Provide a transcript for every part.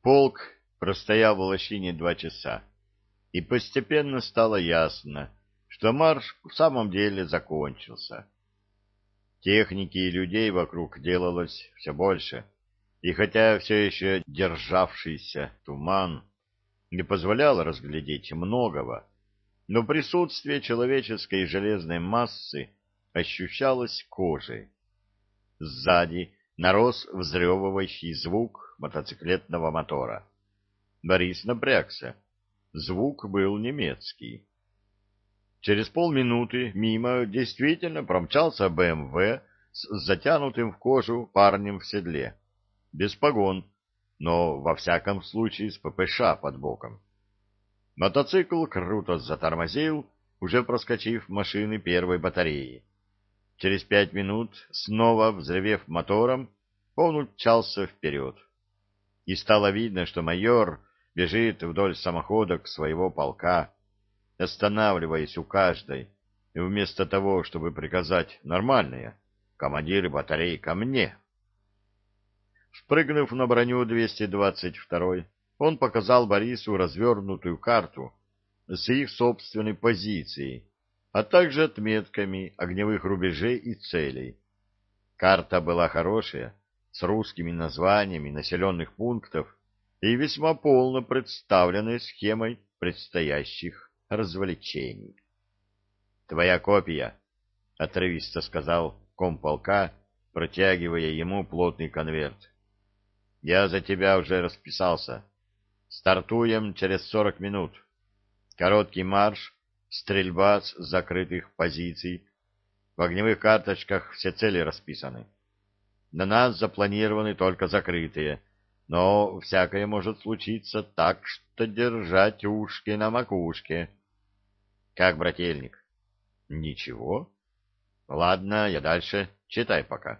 Полк простоял в лощине 2 часа, и постепенно стало ясно, что марш в самом деле закончился. Техники и людей вокруг делалось все больше, и хотя все еще державшийся туман не позволял разглядеть многого, но присутствие человеческой железной массы ощущалось кожей. Сзади нарос взрёвывающий звук мотоциклетного мотора. Борис напрягся. Звук был немецкий. Через полминуты мимо действительно промчался БМВ с затянутым в кожу парнем в седле. Без погон, но во всяком случае с ППШ под боком. Мотоцикл круто затормозил, уже проскочив машины первой батареи. Через 5 минут, снова взревев мотором, он умчался вперед. И стало видно, что майор бежит вдоль самоходок своего полка, останавливаясь у каждой, и вместо того, чтобы приказать нормальное: «Командиры батарей, ко мне!». Спрыгнув на броню 222-й, он показал Борису развернутую карту с их собственной позицией, а также отметками огневых рубежей и целей. Карта была хорошая, с русскими названиями населенных пунктов и весьма полно представленной схемой предстоящих развлечений. «Твоя копия», — отрывисто сказал комполка, протягивая ему плотный конверт. «Я за тебя уже расписался. Стартуем через 40 минут. Короткий марш, стрельба с закрытых позиций. В огневых карточках все цели расписаны. На нас запланированы только закрытые, но всякое может случиться, так что держать ушки на макушке». «Как, брательник?» «Ничего. Ладно, я дальше. Читай пока».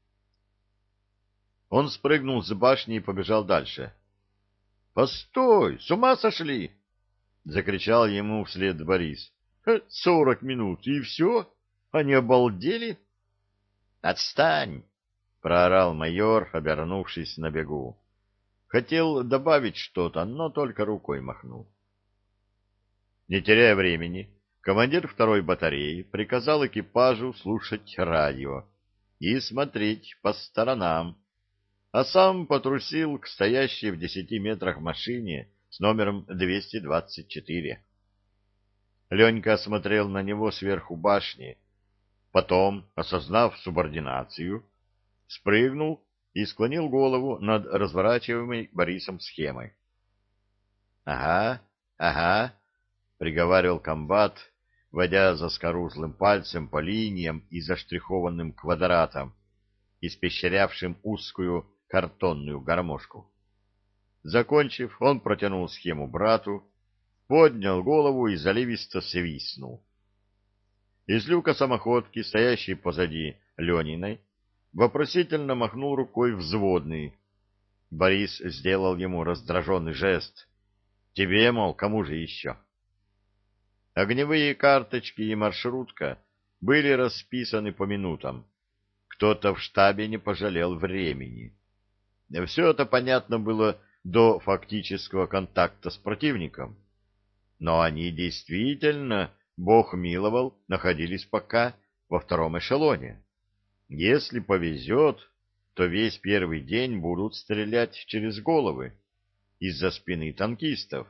Он спрыгнул с башни и побежал дальше. «Постой! С ума сошли!» — закричал ему вслед Борис. 40 минут, и все? Они обалдели?» «Отстань!» — проорал майор, обернувшись на бегу. Хотел добавить что-то, но только рукой махнул. Не теряя времени, командир второй батареи приказал экипажу слушать радио и смотреть по сторонам, а сам потрусил к стоящей в 10 метрах машине с номером 224. Ленька смотрел на него сверху башни, потом, осознав субординацию, спрыгнул и склонил голову над разворачиваемой Борисом схемой. — Ага, ага, — приговаривал комбат, водя заскорузлым пальцем по линиям и заштрихованным квадратам, испещрявшим узкую картонную гармошку. Закончив, он протянул схему брату, поднял голову и заливисто свистнул. Из люка самоходки, стоящей позади Лениной, вопросительно махнул рукой взводный. Борис сделал ему раздраженный жест. «Тебе, мол, кому же еще?» Огневые карточки и маршрутка были расписаны по минутам. Кто-то в штабе не пожалел времени. Все это понятно было до фактического контакта с противником. Но они действительно, Бог миловал, находились пока во втором эшелоне. Если повезет, то весь первый день будут стрелять через головы из-за спины танкистов.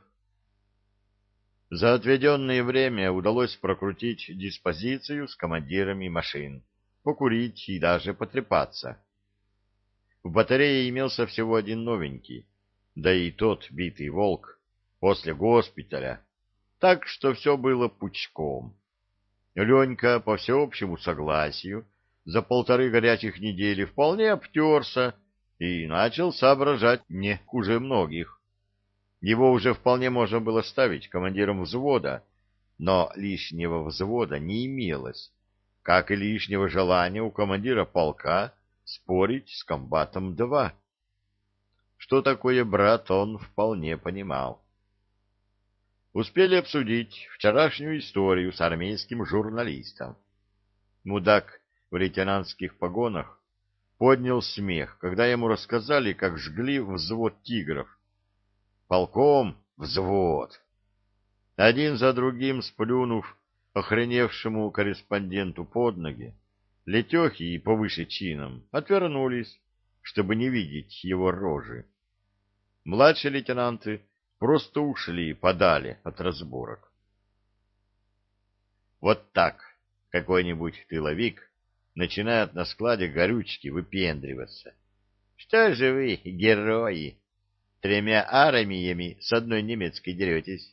За отведенное время удалось прокрутить диспозицию с командирами машин, покурить и даже потрепаться. В батарее имелся всего один новенький, да и тот битый волк, после госпиталя, так что все было пучком. Ленька, по всеобщему согласию, за 1,5 горячих недели вполне обтерся и начал соображать не хуже многих. Его уже вполне можно было ставить командиром взвода, но лишнего взвода не имелось, как и лишнего желания у командира полка спорить с комбатом 2. Что такое брат, он вполне понимал. Успели обсудить вчерашнюю историю с армейским журналистом. Мудак в лейтенантских погонах поднял смех, когда ему рассказали, как жгли взвод «Тигров», полком взвод. Один за другим сплюнув охреневшему корреспонденту под ноги, летехи и повыше чином отвернулись, чтобы не видеть его рожи. Младшие лейтенанты просто ушли подали от разборок. Вот так какой-нибудь тыловик начинает на складе горючки выпендриваться. Что же вы, герои, 3 армиями с одной немецкой деретесь?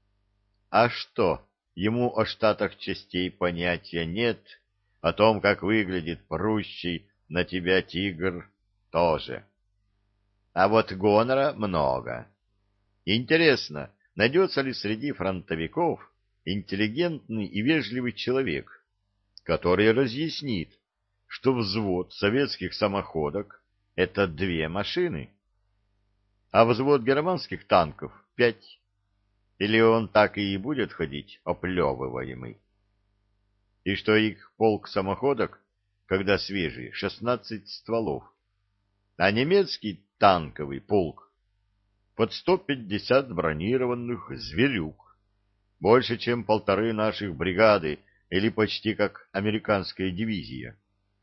А что, ему о штатах частей понятия нет, о том, как выглядит прущий на тебя тигр, тоже. А вот гонора много. Интересно, найдется ли среди фронтовиков интеллигентный и вежливый человек, который разъяснит, что взвод советских самоходок — это 2 машины, а взвод германских танков — 5. Или он так и будет ходить оплевываемый? И что их полк самоходок, когда свежий, 16 стволов, а немецкий танковый полк под 150 бронированных «Зверюк», больше, чем 1,5 наших бригады или почти как американская дивизия.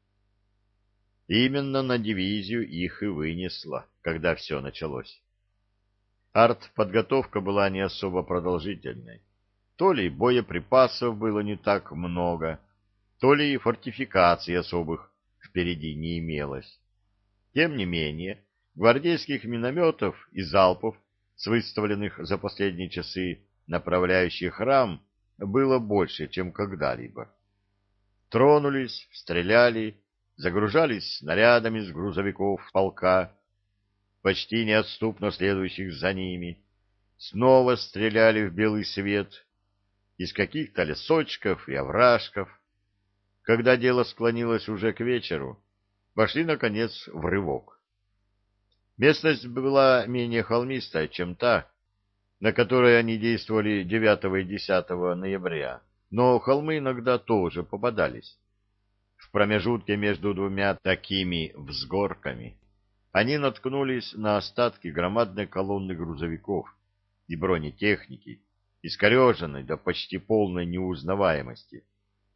Именно на дивизию их и вынесло, когда все началось. Артподготовка была не особо продолжительной. То ли боеприпасов было не так много, то ли фортификаций особых впереди не имелось. Тем не менее, гвардейских минометов и залпов, с выставленных за последние часы направляющих храм, было больше, чем когда-либо. Тронулись, стреляли, загружались снарядами с грузовиков полка, почти неотступно следующих за ними, снова стреляли в белый свет из каких-то лесочков и овражков. Когда дело склонилось уже к вечеру, вошли, наконец, в рывок. Местность была менее холмистая, чем та, на которой они действовали 9 и 10 ноября, но холмы иногда тоже попадались. В промежутке между 2 такими взгорками они наткнулись на остатки громадной колонны грузовиков и бронетехники, искореженной до почти полной неузнаваемости.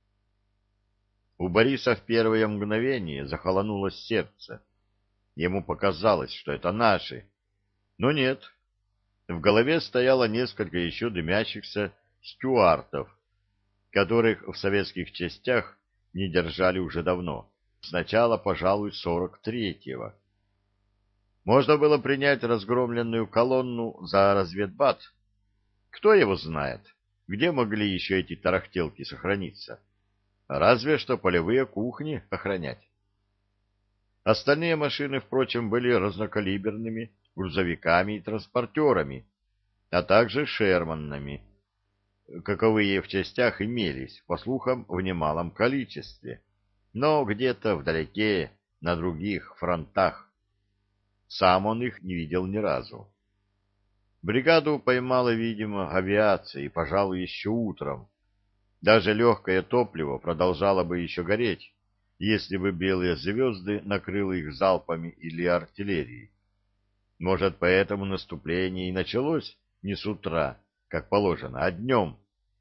У Бориса в первое мгновение захолонулось сердце. Ему показалось, что это наши. Но нет. В голове стояло несколько еще дымящихся стюартов, которых в советских частях не держали уже давно. Сначала, пожалуй, 43-го. Можно было принять разгромленную колонну за разведбат. Кто его знает, где могли еще эти тарахтелки сохраниться? Разве что полевые кухни охранять. Остальные машины, впрочем, были разнокалиберными грузовиками и транспортерами, а также шерманами, каковые в частях имелись, по слухам, в немалом количестве, но где-то вдалеке, на других фронтах. Сам он их не видел ни разу. Бригаду поймала, видимо, авиация, и, пожалуй, еще утром. Даже легкое топливо продолжало бы еще гореть, если бы белые звезды накрыло их залпами или артиллерией. Может, поэтому наступление и началось не с утра, как положено, а днем.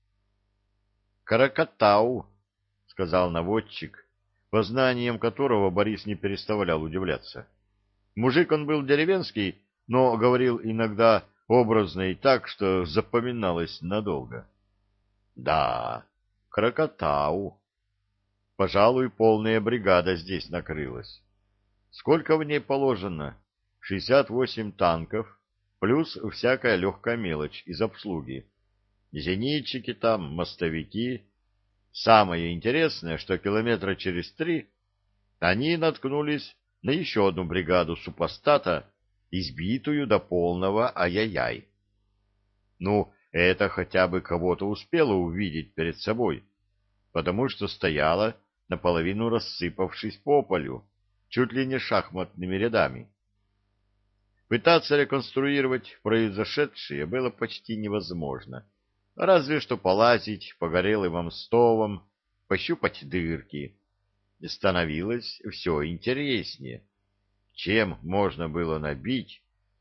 «Каракатау», — сказал наводчик, по знаниям которого Борис не переставлял удивляться. Мужик он был деревенский, но говорил иногда образно и так, что запоминалось надолго. Да, Кракатау. Пожалуй, полная бригада здесь накрылась. Сколько в ней положено? 68 танков, плюс всякая легкая мелочь из обслуги. Зенитчики там, мостовики. Самое интересное, что километра через 3 они наткнулись на еще одну бригаду супостата, избитую до полного ай-яй-яй. Ну, это хотя бы кого-то успело увидеть перед собой, потому что стояла, наполовину рассыпавшись по полю, чуть ли не шахматными рядами. Пытаться реконструировать произошедшее было почти невозможно, разве что полазить по горелым остовам, пощупать дырки. Становилось все интереснее. Чем можно было набить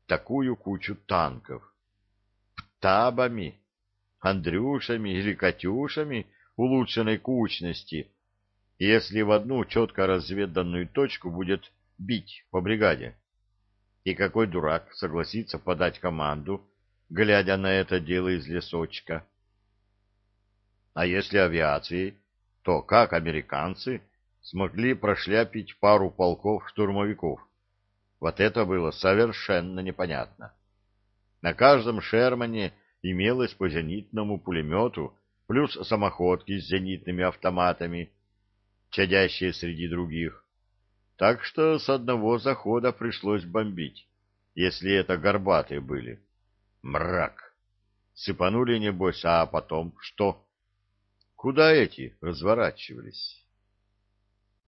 такую кучу танков? Птабами, Андрюшами или Катюшами улучшенной кучности, если в одну четко разведанную точку будет бить по бригаде? И какой дурак согласится подать команду, глядя на это дело из лесочка? А если авиацией, то как американцы смогли прошляпить пару полков штурмовиков? Вот это было совершенно непонятно. На каждом Шермане имелось по зенитному пулемету, плюс самоходки с зенитными автоматами, чадящие среди других. Так что с одного захода пришлось бомбить, если это горбатые были. Мрак! Сыпанули, небось, а потом что? Куда эти разворачивались?